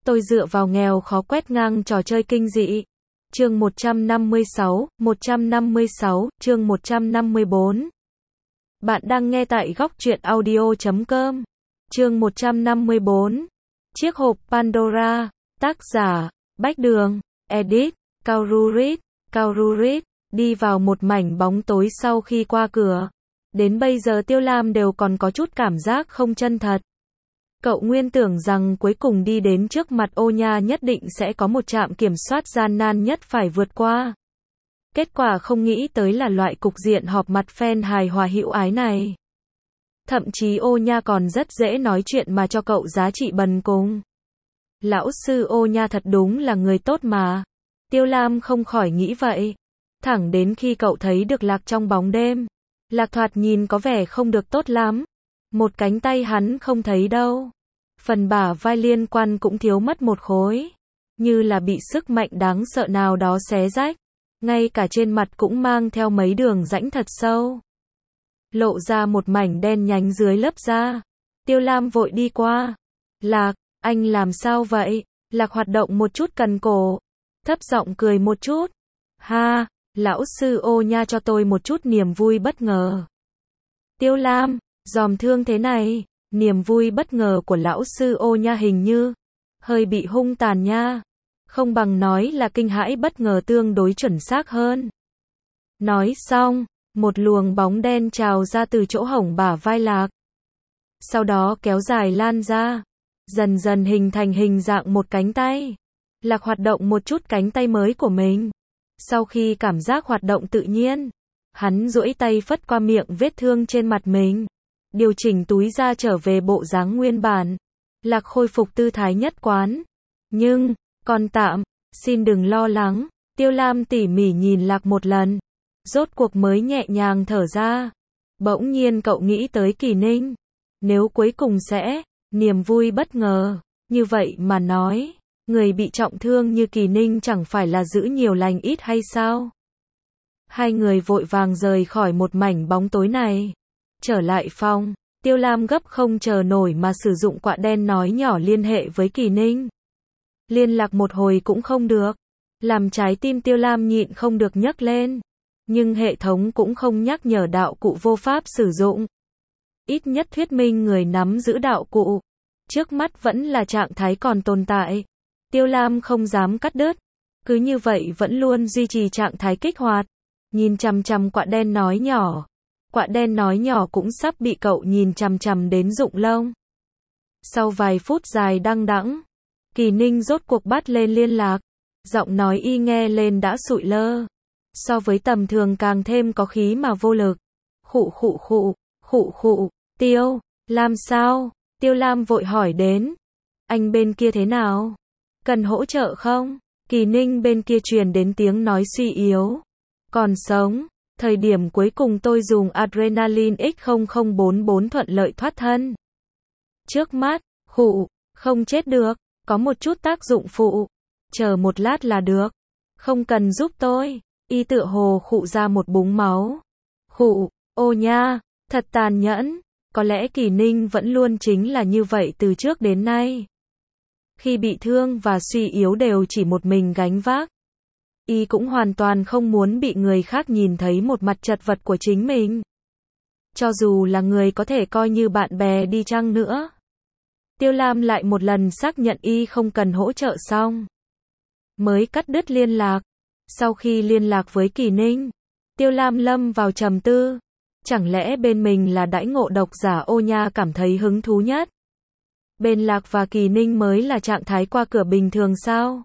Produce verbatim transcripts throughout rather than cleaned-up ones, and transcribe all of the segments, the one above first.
Tôi dựa vào nghèo khó quét ngang trò chơi kinh dị. Chương một trăm năm mươi sáu, một trăm năm mươi sáu, chương một trăm năm mươi bốn. Bạn đang nghe tại góc truyện audio chấm com. Chương một trăm năm mươi bốn. Chiếc hộp Pandora. Tác giả, Bách Đường. Edit, Kaururit. Kaururit. Đi vào một mảnh bóng tối sau khi qua cửa. Đến bây giờ Tiêu Lam đều còn có chút cảm giác không chân thật. Cậu nguyên tưởng rằng cuối cùng đi đến trước mặt Ô Nha nhất định sẽ có một trạm kiểm soát gian nan nhất phải vượt qua. Kết quả không nghĩ tới là loại cục diện họp mặt fan hài hòa hữu ái này. Thậm chí Ô Nha còn rất dễ nói chuyện mà cho cậu giá trị bần cùng. Lão sư Ô Nha thật đúng là người tốt mà. Tiêu Lam không khỏi nghĩ vậy. Thẳng đến khi cậu thấy được Lạc trong bóng đêm. Lạc thoạt nhìn có vẻ không được tốt lắm. Một cánh tay hắn không thấy đâu. Phần bả vai liên quan cũng thiếu mất một khối. Như là bị sức mạnh đáng sợ nào đó xé rách. Ngay cả trên mặt cũng mang theo mấy đường rãnh thật sâu. Lộ ra một mảnh đen nhánh dưới lớp da. Tiêu Lam vội đi qua. Lạc, anh làm sao vậy? Lạc hoạt động một chút cần cổ. Thấp giọng cười một chút. Ha, lão sư Ô Nha cho tôi một chút niềm vui bất ngờ. Tiêu Lam, dòm thương thế này. Niềm vui bất ngờ của lão sư Ô Nha hình như hơi bị hung tàn nha. Không bằng nói là kinh hãi bất ngờ tương đối chuẩn xác hơn. Nói xong, một luồng bóng đen trào ra từ chỗ hổng bả vai Lạc. Sau đó kéo dài lan ra, dần dần hình thành hình dạng một cánh tay. Lạc hoạt động một chút cánh tay mới của mình. Sau khi cảm giác hoạt động tự nhiên, hắn duỗi tay phất qua miệng vết thương trên mặt mình. Điều chỉnh túi ra trở về bộ dáng nguyên bản. Lạc khôi phục tư thái nhất quán. Nhưng, còn tạm, xin đừng lo lắng. Tiêu Lam tỉ mỉ nhìn Lạc một lần. Rốt cuộc mới nhẹ nhàng thở ra. Bỗng nhiên cậu nghĩ tới Kỳ Ninh. Nếu cuối cùng sẽ, niềm vui bất ngờ. Như vậy mà nói, người bị trọng thương như Kỳ Ninh chẳng phải là giữ nhiều lành ít hay sao? Hai người vội vàng rời khỏi một mảnh bóng tối này. Trở lại phòng, Tiêu Lam gấp không chờ nổi mà sử dụng quạ đen nói nhỏ liên hệ với Kỳ Ninh. Liên lạc một hồi cũng không được. Làm trái tim Tiêu Lam nhịn không được nhấc lên. Nhưng hệ thống cũng không nhắc nhở đạo cụ vô pháp sử dụng. Ít nhất thuyết minh người nắm giữ đạo cụ. Trước mắt vẫn là trạng thái còn tồn tại. Tiêu Lam không dám cắt đứt. Cứ như vậy vẫn luôn duy trì trạng thái kích hoạt. Nhìn chằm chằm quạ đen nói nhỏ. Quạ đen nói nhỏ cũng sắp bị cậu nhìn chằm chằm đến rụng lông. Sau vài phút dài đăng đẵng, Kỳ Ninh rốt cuộc bắt lên liên lạc. Giọng nói y nghe lên đã sụi lơ. So với tầm thường càng thêm có khí mà vô lực. Khụ khụ khụ, khụ khụ, Tiêu, Lam sao? Tiêu Lam vội hỏi đến. Anh bên kia thế nào? Cần hỗ trợ không? Kỳ Ninh bên kia truyền đến tiếng nói suy yếu. Còn sống. Thời điểm cuối cùng tôi dùng Adrenaline X không không bốn bốn thuận lợi thoát thân. Trước mắt, khụ, không chết được, có một chút tác dụng phụ. Chờ một lát là được. Không cần giúp tôi. Y tựa hồ khụ ra một búng máu. Khụ, Ô Nha, thật tàn nhẫn. Có lẽ Kỳ Ninh vẫn luôn chính là như vậy từ trước đến nay. Khi bị thương và suy yếu đều chỉ một mình gánh vác. Y cũng hoàn toàn không muốn bị người khác nhìn thấy một mặt chật vật của chính mình. Cho dù là người có thể coi như bạn bè đi chăng nữa. Tiêu Lam lại một lần xác nhận Y không cần hỗ trợ xong. Mới cắt đứt liên lạc. Sau khi liên lạc với Kỳ Ninh, Tiêu Lam lâm vào trầm tư. Chẳng lẽ bên mình là đãi ngộ độc giả Ô Nha cảm thấy hứng thú nhất? Bên Lạc và Kỳ Ninh mới là trạng thái qua cửa bình thường sao?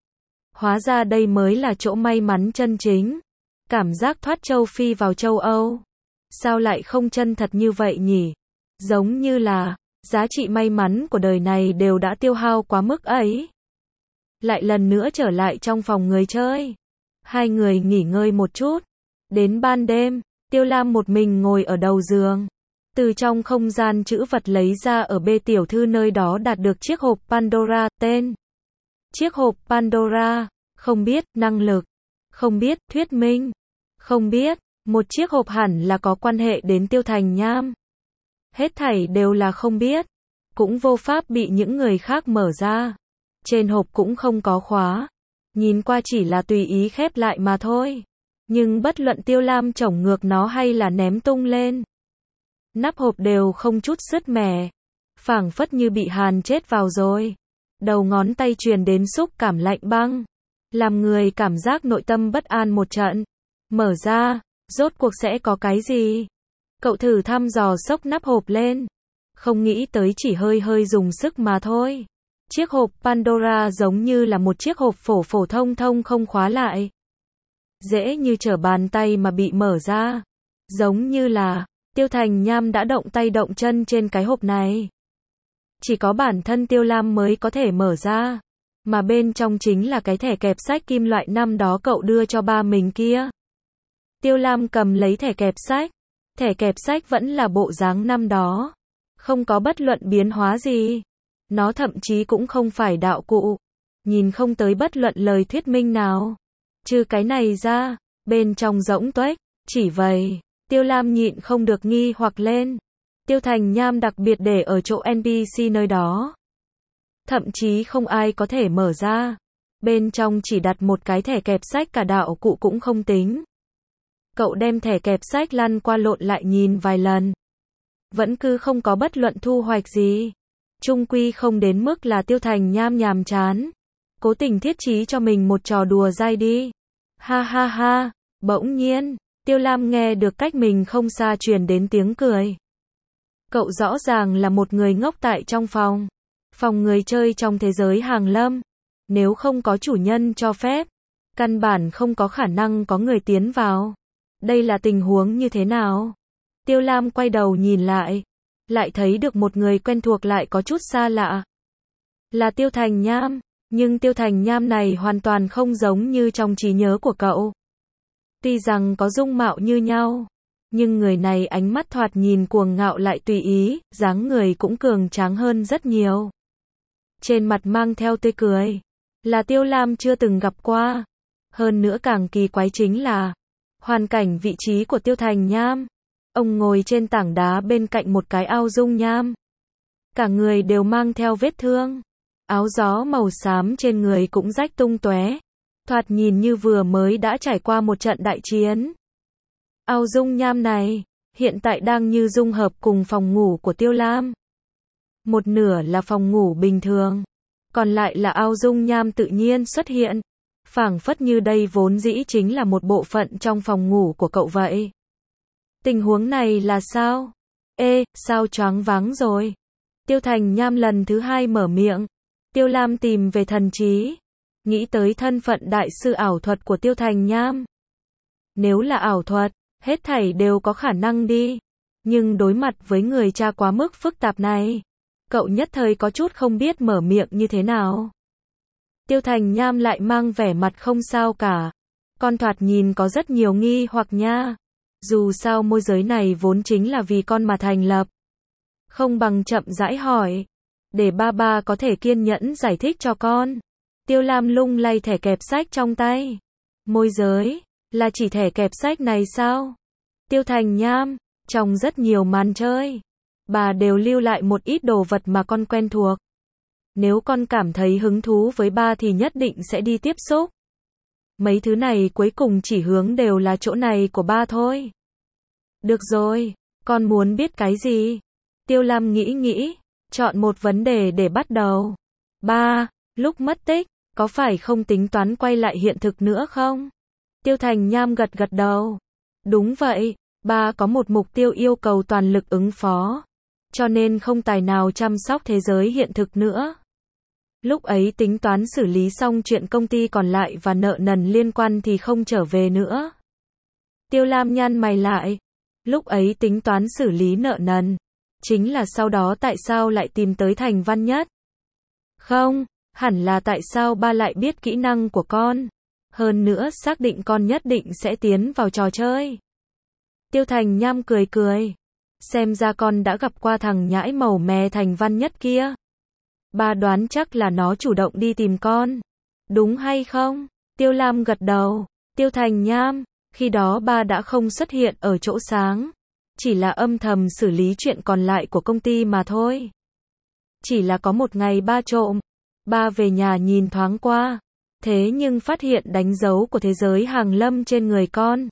Hóa ra đây mới là chỗ may mắn chân chính. Cảm giác thoát châu Phi vào châu Âu. Sao lại không chân thật như vậy nhỉ? Giống như là, giá trị may mắn của đời này đều đã tiêu hao quá mức ấy. Lại lần nữa trở lại trong phòng người chơi. Hai người nghỉ ngơi một chút. Đến ban đêm, Tiêu Lam một mình ngồi ở đầu giường. Từ trong không gian trữ vật lấy ra ở bê tiểu thư nơi đó đạt được chiếc hộp Pandora, tên. Chiếc hộp Pandora, không biết, năng lực, không biết, thuyết minh, không biết, một chiếc hộp hẳn là có quan hệ đến Tiêu Thành Nham. Hết thảy đều là không biết, cũng vô pháp bị những người khác mở ra. Trên hộp cũng không có khóa. Nhìn qua chỉ là tùy ý khép lại mà thôi. Nhưng bất luận Tiêu Lam chổng ngược nó hay là ném tung lên, nắp hộp đều không chút sứt mẻ. Phảng phất như bị hàn chết vào rồi. Đầu ngón tay truyền đến xúc cảm lạnh băng. Làm người cảm giác nội tâm bất an một trận. Mở ra, rốt cuộc sẽ có cái gì? Cậu thử thăm dò xốc nắp hộp lên. Không nghĩ tới chỉ hơi hơi dùng sức mà thôi. Chiếc hộp Pandora giống như là một chiếc hộp phổ phổ thông thông không khóa lại. Dễ như trở bàn tay mà bị mở ra. Giống như là, Tiêu Thành Nham đã động tay động chân trên cái hộp này. Chỉ có bản thân Tiêu Lam mới có thể mở ra. Mà bên trong chính là cái thẻ kẹp sách kim loại năm đó cậu đưa cho ba mình kia. Tiêu Lam cầm lấy thẻ kẹp sách. Thẻ kẹp sách vẫn là bộ dáng năm đó. Không có bất luận biến hóa gì. Nó thậm chí cũng không phải đạo cụ. Nhìn không tới bất luận lời thuyết minh nào. Trừ cái này ra, bên trong rỗng tuếch. Chỉ vậy, Tiêu Lam nhịn không được nghi hoặc lên. Tiêu Thành Nham đặc biệt để ở chỗ en pê xê nơi đó. Thậm chí không ai có thể mở ra. Bên trong chỉ đặt một cái thẻ kẹp sách, cả đạo cụ cũng không tính. Cậu đem thẻ kẹp sách lăn qua lộn lại nhìn vài lần. Vẫn cứ không có bất luận thu hoạch gì. Chung quy không đến mức là Tiêu Thành Nham nhàm chán. Cố tình thiết trí cho mình một trò đùa dai đi. Ha ha ha, bỗng nhiên, Tiêu Lam nghe được cách mình không xa truyền đến tiếng cười. Cậu rõ ràng là một người ngốc tại trong phòng. Phòng người chơi trong thế giới hàng lâm. Nếu không có chủ nhân cho phép, căn bản không có khả năng có người tiến vào. Đây là tình huống như thế nào? Tiêu Lam quay đầu nhìn lại. Lại thấy được một người quen thuộc lại có chút xa lạ. Là Tiêu Thành Nham. Nhưng Tiêu Thành Nham này hoàn toàn không giống như trong trí nhớ của cậu. Tuy rằng có dung mạo như nhau, nhưng người này ánh mắt thoạt nhìn cuồng ngạo lại tùy ý, dáng người cũng cường tráng hơn rất nhiều. Trên mặt mang theo tươi cười. Là Tiêu Lam chưa từng gặp qua. Hơn nữa càng kỳ quái chính là hoàn cảnh vị trí của Tiêu Thành Nham. Ông ngồi trên tảng đá bên cạnh một cái ao dung nham. Cả người đều mang theo vết thương. Áo gió màu xám trên người cũng rách tung tóe. Thoạt nhìn như vừa mới đã trải qua một trận đại chiến. Ao dung nham này, hiện tại đang như dung hợp cùng phòng ngủ của Tiêu Lam. Một nửa là phòng ngủ bình thường, còn lại là ao dung nham tự nhiên xuất hiện. Phảng phất như đây vốn dĩ chính là một bộ phận trong phòng ngủ của cậu vậy. Tình huống này là sao? Ê, sao choáng váng rồi? Tiêu Thành Nham lần thứ hai mở miệng. Tiêu Lam tìm về thần trí. Nghĩ tới thân phận đại sư ảo thuật của Tiêu Thành Nham. Nếu là ảo thuật, hết thảy đều có khả năng đi. Nhưng đối mặt với người cha quá mức phức tạp này, cậu nhất thời có chút không biết mở miệng như thế nào. Tiêu Thành Nham lại mang vẻ mặt không sao cả. Con thoạt nhìn có rất nhiều nghi hoặc nha. Dù sao môi giới này vốn chính là vì con mà thành lập. Không bằng chậm rãi hỏi. Để ba ba có thể kiên nhẫn giải thích cho con. Tiêu Lam lung lay thẻ kẹp sách trong tay. Môi giới, là chỉ thẻ kẹp sách này sao? Tiêu Thành Nham, trong rất nhiều màn chơi, bà đều lưu lại một ít đồ vật mà con quen thuộc. Nếu con cảm thấy hứng thú với ba thì nhất định sẽ đi tiếp xúc. Mấy thứ này cuối cùng chỉ hướng đều là chỗ này của ba thôi. Được rồi, con muốn biết cái gì? Tiêu Lam nghĩ nghĩ, chọn một vấn đề để bắt đầu. Ba, lúc mất tích, có phải không tính toán quay lại hiện thực nữa không? Tiêu Thành Nham gật gật đầu. Đúng vậy, ba có một mục tiêu yêu cầu toàn lực ứng phó. Cho nên không tài nào chăm sóc thế giới hiện thực nữa. Lúc ấy tính toán xử lý xong chuyện công ty còn lại và nợ nần liên quan thì không trở về nữa. Tiêu Lam nhăn mày lại. Lúc ấy tính toán xử lý nợ nần. Chính là sau đó tại sao lại tìm tới Thành Văn Nhất? Không, hẳn là tại sao ba lại biết kỹ năng của con. Hơn nữa xác định con nhất định sẽ tiến vào trò chơi. Tiêu Thành Nham cười cười. Xem ra con đã gặp qua thằng nhãi màu mè Thành Văn Nhất kia. Ba đoán chắc là nó chủ động đi tìm con. Đúng hay không? Tiêu Lam gật đầu. Tiêu Thành Nham, khi đó ba đã không xuất hiện ở chỗ sáng. Chỉ là âm thầm xử lý chuyện còn lại của công ty mà thôi. Chỉ là có một ngày ba trộm. Ba về nhà nhìn thoáng qua, thế nhưng phát hiện đánh dấu của thế giới hàng lâm trên người con.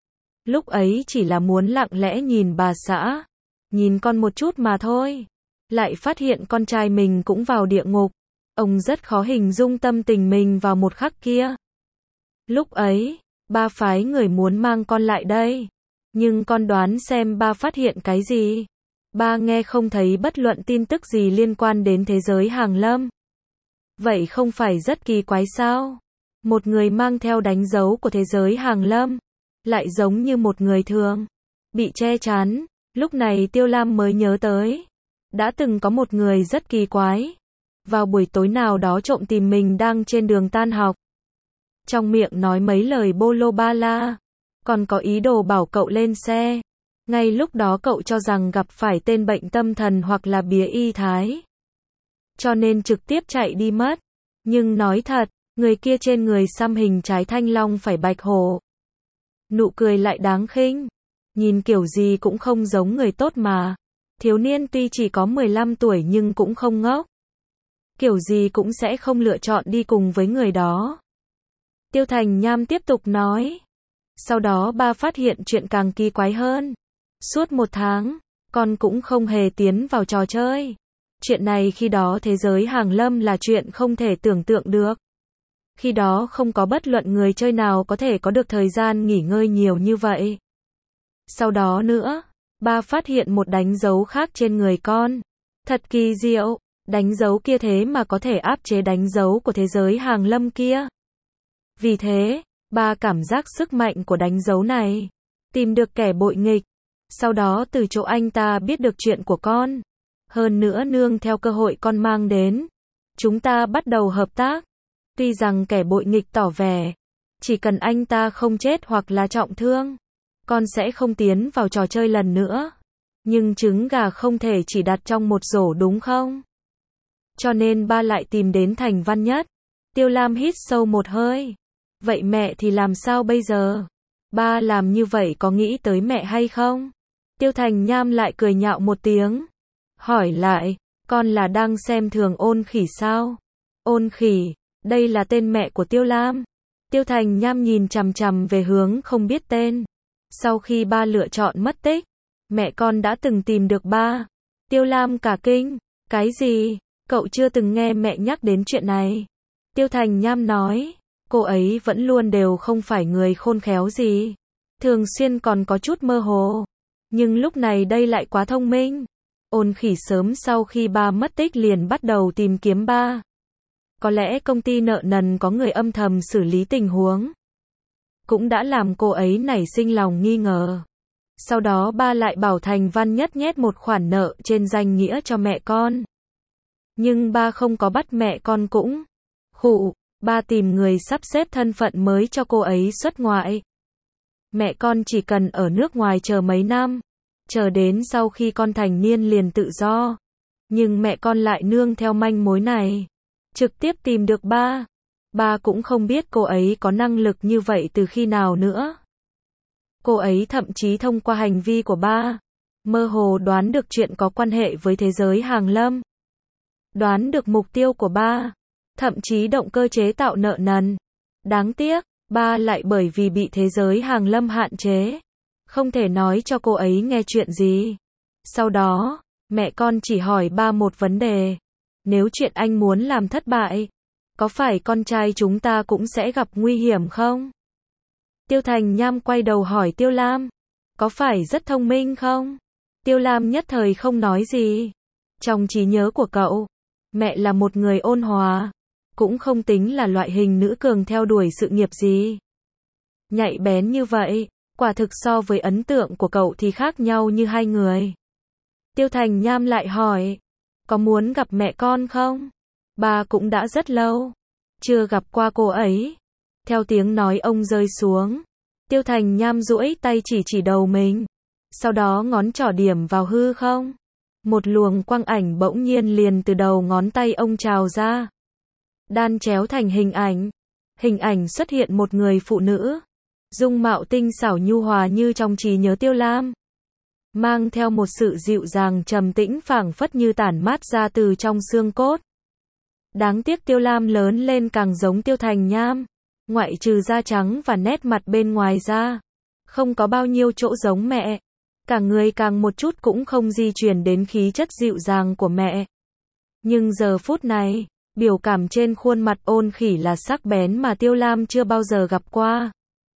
Lúc ấy chỉ là muốn lặng lẽ nhìn bà xã, nhìn con một chút mà thôi. Lại phát hiện con trai mình cũng vào địa ngục. Ông rất khó hình dung tâm tình mình vào một khắc kia. Lúc ấy, ba phái người muốn mang con lại đây. Nhưng con đoán xem ba phát hiện cái gì? Ba nghe không thấy bất luận tin tức gì liên quan đến thế giới hàng lâm. Vậy không phải rất kỳ quái sao? Một người mang theo đánh dấu của thế giới hàng lâm, lại giống như một người thường, bị che chắn. Lúc này Tiêu Lam mới nhớ tới, đã từng có một người rất kỳ quái. Vào buổi tối nào đó trộm tìm mình đang trên đường tan học. Trong miệng nói mấy lời bô lô ba la, còn có ý đồ bảo cậu lên xe. Ngay lúc đó cậu cho rằng gặp phải tên bệnh tâm thần hoặc là bía y thái, cho nên trực tiếp chạy đi mất. Nhưng nói thật, người kia trên người xăm hình trái thanh long phải bạch hổ. Nụ cười lại đáng khinh, nhìn kiểu gì cũng không giống người tốt mà. Thiếu niên tuy chỉ có mười lăm tuổi nhưng cũng không ngốc. Kiểu gì cũng sẽ không lựa chọn đi cùng với người đó. Tiêu Thành Nham tiếp tục nói. Sau đó ba phát hiện chuyện càng kỳ quái hơn. Suốt một tháng, con cũng không hề tiến vào trò chơi. Chuyện này khi đó thế giới hàng lâm là chuyện không thể tưởng tượng được. Khi đó không có bất luận người chơi nào có thể có được thời gian nghỉ ngơi nhiều như vậy. Sau đó nữa, ba phát hiện một đánh dấu khác trên người con. Thật kỳ diệu, đánh dấu kia thế mà có thể áp chế đánh dấu của thế giới hàng lâm kia. Vì thế, ba cảm giác sức mạnh của đánh dấu này, tìm được kẻ bội nghịch. Sau đó từ chỗ anh ta biết được chuyện của con. Hơn nữa nương theo cơ hội con mang đến, chúng ta bắt đầu hợp tác. Tuy rằng kẻ bội nghịch tỏ vẻ, chỉ cần anh ta không chết hoặc là trọng thương, con sẽ không tiến vào trò chơi lần nữa. Nhưng trứng gà không thể chỉ đặt trong một rổ đúng không? Cho nên ba lại tìm đến Thành Văn Nhất. Tiêu Lam hít sâu một hơi. Vậy mẹ thì làm sao bây giờ? Ba làm như vậy có nghĩ tới mẹ hay không? Tiêu Thành Nham lại cười nhạo một tiếng. Hỏi lại, con là đang xem thường Ôn Khỉ sao? Ôn Khỉ, đây là tên mẹ của Tiêu Lam. Tiêu Thành Nham nhìn chằm chằm về hướng không biết tên. Sau khi ba lựa chọn mất tích, mẹ con đã từng tìm được ba. Tiêu Lam cả kinh. Cái gì? Cậu chưa từng nghe mẹ nhắc đến chuyện này. Tiêu Thành Nham nói, cô ấy vẫn luôn đều không phải người khôn khéo gì. Thường xuyên còn có chút mơ hồ. Nhưng lúc này đây lại quá thông minh. Ôn Khỉ sớm sau khi ba mất tích liền bắt đầu tìm kiếm ba. Có lẽ công ty nợ nần có người âm thầm xử lý tình huống, cũng đã làm cô ấy nảy sinh lòng nghi ngờ. Sau đó ba lại bảo Thành Văn Nhất nhét một khoản nợ trên danh nghĩa cho mẹ con. Nhưng ba không có bắt mẹ con cũng. Khụ, ba tìm người sắp xếp thân phận mới cho cô ấy xuất ngoại. Mẹ con chỉ cần ở nước ngoài chờ mấy năm. Chờ đến sau khi con thành niên liền tự do. Nhưng mẹ con lại nương theo manh mối này, trực tiếp tìm được ba. Ba cũng không biết cô ấy có năng lực như vậy từ khi nào nữa. Cô ấy thậm chí thông qua hành vi của ba, mơ hồ đoán được chuyện có quan hệ với thế giới hàng lâm. Đoán được mục tiêu của ba, thậm chí động cơ chế tạo nợ nần. Đáng tiếc, ba lại bởi vì bị thế giới hàng lâm hạn chế, không thể nói cho cô ấy nghe chuyện gì. Sau đó, mẹ con chỉ hỏi ba một vấn đề. Nếu chuyện anh muốn làm thất bại, có phải con trai chúng ta cũng sẽ gặp nguy hiểm không? Tiêu Thành Nham quay đầu hỏi Tiêu Lam, có phải rất thông minh không? Tiêu Lam nhất thời không nói gì. Trong trí nhớ của cậu, mẹ là một người ôn hòa, cũng không tính là loại hình nữ cường theo đuổi sự nghiệp gì. Nhạy bén như vậy, quả thực so với ấn tượng của cậu thì khác nhau như hai người. Tiêu Thành Nham lại hỏi, có muốn gặp mẹ con không? Ba cũng đã rất lâu, chưa gặp qua cô ấy. Theo tiếng nói ông rơi xuống, Tiêu Thành Nham duỗi tay chỉ chỉ đầu mình. Sau đó ngón trỏ điểm vào hư không. Một luồng quang ảnh bỗng nhiên liền từ đầu ngón tay ông trào ra. Đan chéo thành hình ảnh. Hình ảnh xuất hiện một người phụ nữ. Dung mạo tinh xảo nhu hòa như trong trí nhớ Tiêu Lam. Mang theo một sự dịu dàng trầm tĩnh phảng phất như tản mát ra từ trong xương cốt. Đáng tiếc Tiêu Lam lớn lên càng giống Tiêu Thành Nham. Ngoại trừ da trắng và nét mặt bên ngoài ra, không có bao nhiêu chỗ giống mẹ. Cả người càng một chút cũng không di chuyển đến khí chất dịu dàng của mẹ. Nhưng giờ phút này, biểu cảm trên khuôn mặt Ôn Khỉ là sắc bén mà Tiêu Lam chưa bao giờ gặp qua.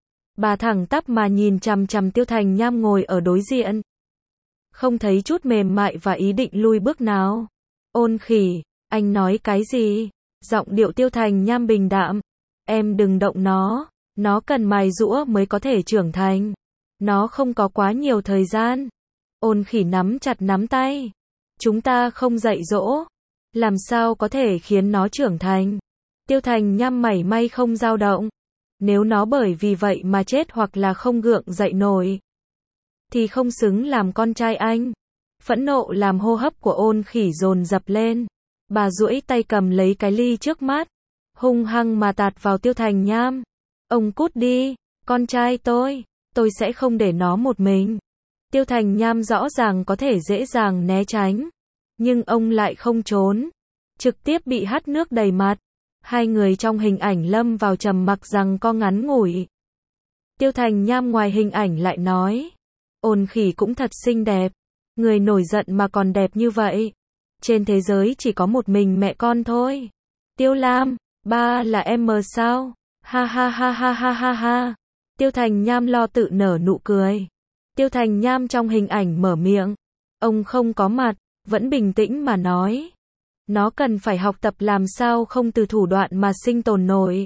Bà thẳng tắp mà nhìn chằm chằm Tiêu Thành Nham ngồi ở đối diện. Không thấy chút mềm mại và ý định lui bước nào. Ôn Khỉ, anh nói cái gì? Giọng điệu Tiêu Thành Nham bình đạm. Em đừng động nó, nó cần mài giũa mới có thể trưởng thành. Nó không có quá nhiều thời gian. Ôn Khỉ nắm chặt nắm tay. Chúng ta không dạy dỗ, làm sao có thể khiến nó trưởng thành? Tiêu Thành Nham mảy may không dao động. Nếu nó bởi vì vậy mà chết hoặc là không gượng dậy nổi, thì không xứng làm con trai anh. Phẫn nộ làm hô hấp của Ôn Khỉ dồn dập lên. Bà duỗi tay cầm lấy cái ly trước mắt, hung hăng mà tạt vào Tiêu Thành Nham. Ông cút đi, con trai tôi, tôi sẽ không để nó một mình. Tiêu Thành Nham rõ ràng có thể dễ dàng né tránh, nhưng ông lại không trốn, trực tiếp bị hắt nước đầy mặt. Hai người trong hình ảnh lâm vào trầm mặc rằng co ngắn ngủi. Tiêu Thành Nham ngoài hình ảnh lại nói, Ôn Khỉ cũng thật xinh đẹp, người nổi giận mà còn đẹp như vậy. Trên thế giới chỉ có một mình mẹ con thôi. Tiêu Lam, ba là em mờ sao? Ha ha ha ha ha ha ha. Tiêu Thành Nham lo tự nở nụ cười. Tiêu Thành Nham trong hình ảnh mở miệng. Ông không có mặt, vẫn bình tĩnh mà nói. Nó cần phải học tập làm sao không từ thủ đoạn mà sinh tồn nổi.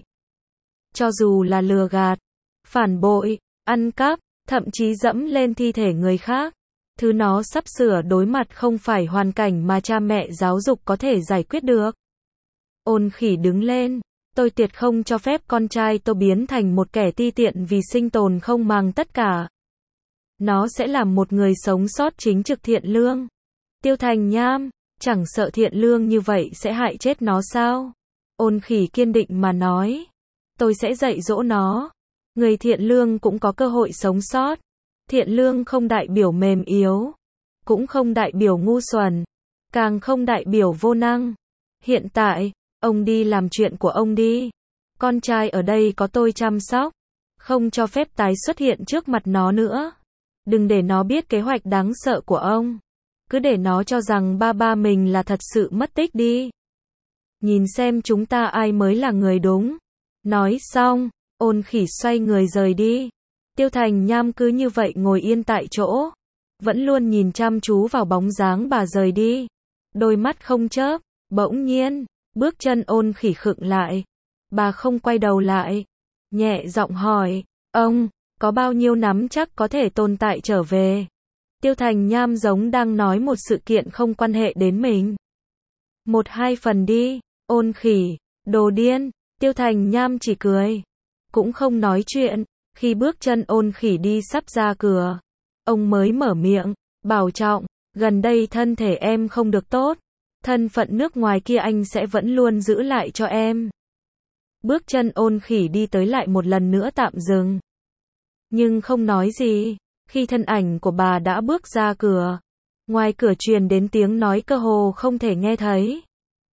Cho dù là lừa gạt, phản bội, ăn cắp, thậm chí dẫm lên thi thể người khác. Thứ nó sắp sửa đối mặt không phải hoàn cảnh mà cha mẹ giáo dục có thể giải quyết được. Ôn Khỉ đứng lên. Tôi tuyệt không cho phép con trai tôi biến thành một kẻ ti tiện vì sinh tồn không màng tất cả. Nó sẽ làm một người sống sót chính trực thiện lương. Tiêu Thành Nham, chẳng sợ thiện lương như vậy sẽ hại chết nó sao? Ôn Khỉ kiên định mà nói. Tôi sẽ dạy dỗ nó. Người thiện lương cũng có cơ hội sống sót. Thiện lương không đại biểu mềm yếu, cũng không đại biểu ngu xuẩn, càng không đại biểu vô năng. Hiện tại, ông đi làm chuyện của ông đi. Con trai ở đây có tôi chăm sóc, không cho phép tái xuất hiện trước mặt nó nữa. Đừng để nó biết kế hoạch đáng sợ của ông. Cứ để nó cho rằng ba ba mình là thật sự mất tích đi. Nhìn xem chúng ta ai mới là người đúng. Nói xong, Ôn Khỉ xoay người rời đi. Tiêu Thành Nham cứ như vậy ngồi yên tại chỗ, vẫn luôn nhìn chăm chú vào bóng dáng bà rời đi. Đôi mắt không chớp. Bỗng nhiên, bước chân Ôn Khỉ khựng lại. Bà không quay đầu lại, nhẹ giọng hỏi, ông, có bao nhiêu nắm chắc có thể tồn tại trở về? Tiêu Thành Nham giống đang nói một sự kiện không quan hệ đến mình. Một hai phần đi. Ôn Khỉ, đồ điên. Tiêu Thành Nham chỉ cười, cũng không nói chuyện. Khi bước chân Ôn Khỉ đi sắp ra cửa, ông mới mở miệng, bảo trọng, gần đây thân thể em không được tốt. Thân phận nước ngoài kia anh sẽ vẫn luôn giữ lại cho em. Bước chân Ôn Khỉ đi tới lại một lần nữa tạm dừng, nhưng không nói gì. Khi thân ảnh của bà đã bước ra cửa, ngoài cửa truyền đến tiếng nói cơ hồ không thể nghe thấy.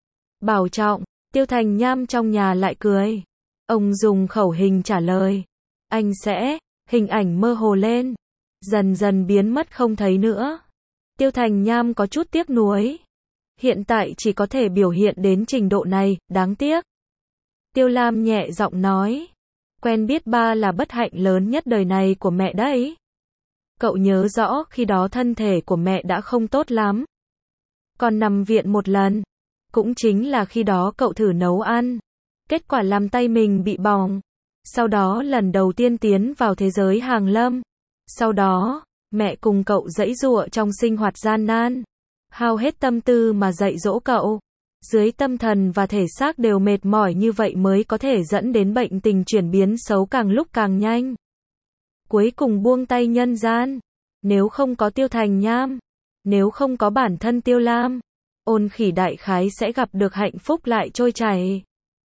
Bảo trọng. Tiêu Thành Nham trong nhà lại cười. Ông dùng khẩu hình trả lời. Anh sẽ, hình ảnh mơ hồ lên, dần dần biến mất không thấy nữa. Tiêu Thành Nham có chút tiếc nuối. Hiện tại chỉ có thể biểu hiện đến trình độ này, đáng tiếc. Tiêu Lam nhẹ giọng nói. Quen biết ba là bất hạnh lớn nhất đời này của mẹ đấy. Cậu nhớ rõ khi đó thân thể của mẹ đã không tốt lắm, còn nằm viện một lần. Cũng chính là khi đó cậu thử nấu ăn, kết quả làm tay mình bị bỏng. Sau đó lần đầu tiên tiến vào thế giới hàn lâm. Sau đó, mẹ cùng cậu giãy giụa trong sinh hoạt gian nan, hao hết tâm tư mà dạy dỗ cậu. Dưới tâm thần và thể xác đều mệt mỏi như vậy mới có thể dẫn đến bệnh tình chuyển biến xấu càng lúc càng nhanh. Cuối cùng buông tay nhân gian. Nếu không có Tiêu Thành Nham, nếu không có bản thân Tiêu Lam, Ôn Khỉ đại khái sẽ gặp được hạnh phúc lại trôi chảy.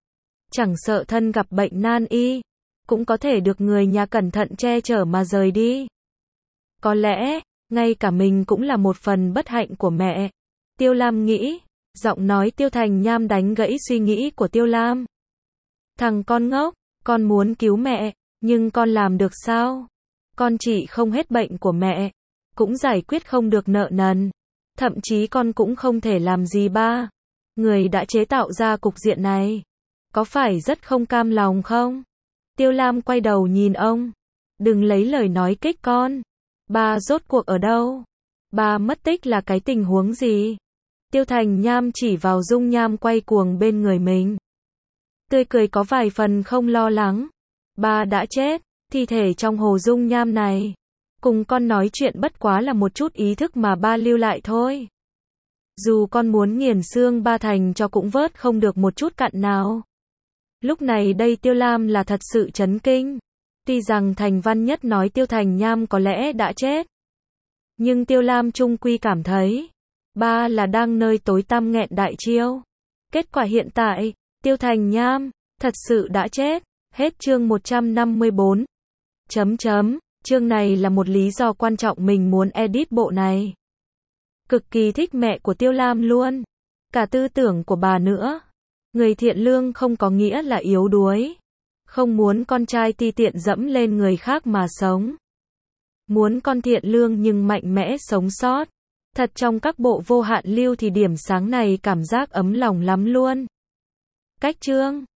Chẳng sợ thân gặp bệnh nan y, cũng có thể được người nhà cẩn thận che chở mà rời đi. Có lẽ, ngay cả mình cũng là một phần bất hạnh của mẹ. Tiêu Lam nghĩ, Giọng nói Tiêu Thành Nham đánh gãy suy nghĩ của Tiêu Lam. Thằng con ngốc, con muốn cứu mẹ, nhưng con làm được sao? Con trị không hết bệnh của mẹ, cũng giải quyết không được nợ nần. Thậm chí con cũng không thể làm gì ba. Người đã chế tạo ra cục diện này. Có phải rất không cam lòng không? Tiêu Lam quay đầu nhìn ông. Đừng lấy lời nói kích con. Ba rốt cuộc ở đâu? Ba mất tích là cái tình huống gì? Tiêu Thành Nham chỉ vào dung nham quay cuồng bên người mình. Tươi cười có vài phần không lo lắng. Ba đã chết, thi thể trong hồ dung nham này. Cùng con nói chuyện bất quá là một chút ý thức mà ba lưu lại thôi. Dù con muốn nghiền xương ba thành cho cũng vớt không được một chút cặn nào. Lúc này đây Tiêu Lam là thật sự chấn kinh. Tuy rằng Thành Văn Nhất nói Tiêu Thành Nham có lẽ đã chết. Nhưng Tiêu Lam chung quy cảm thấy, ba là đang nơi tối tăm nghẹn đại chiêu. Kết quả hiện tại, Tiêu Thành Nham, thật sự đã chết. Hết chương một trăm năm mươi bốn. Chấm chấm, chương này là một lý do quan trọng mình muốn edit bộ này. Cực kỳ thích mẹ của Tiêu Lam luôn. Cả tư tưởng của bà nữa. Người thiện lương không có nghĩa là yếu đuối. Không muốn con trai ti tiện dẫm lên người khác mà sống. Muốn con thiện lương nhưng mạnh mẽ sống sót. Thật trong các bộ vô hạn lưu thì điểm sáng này cảm giác ấm lòng lắm luôn. Cách chương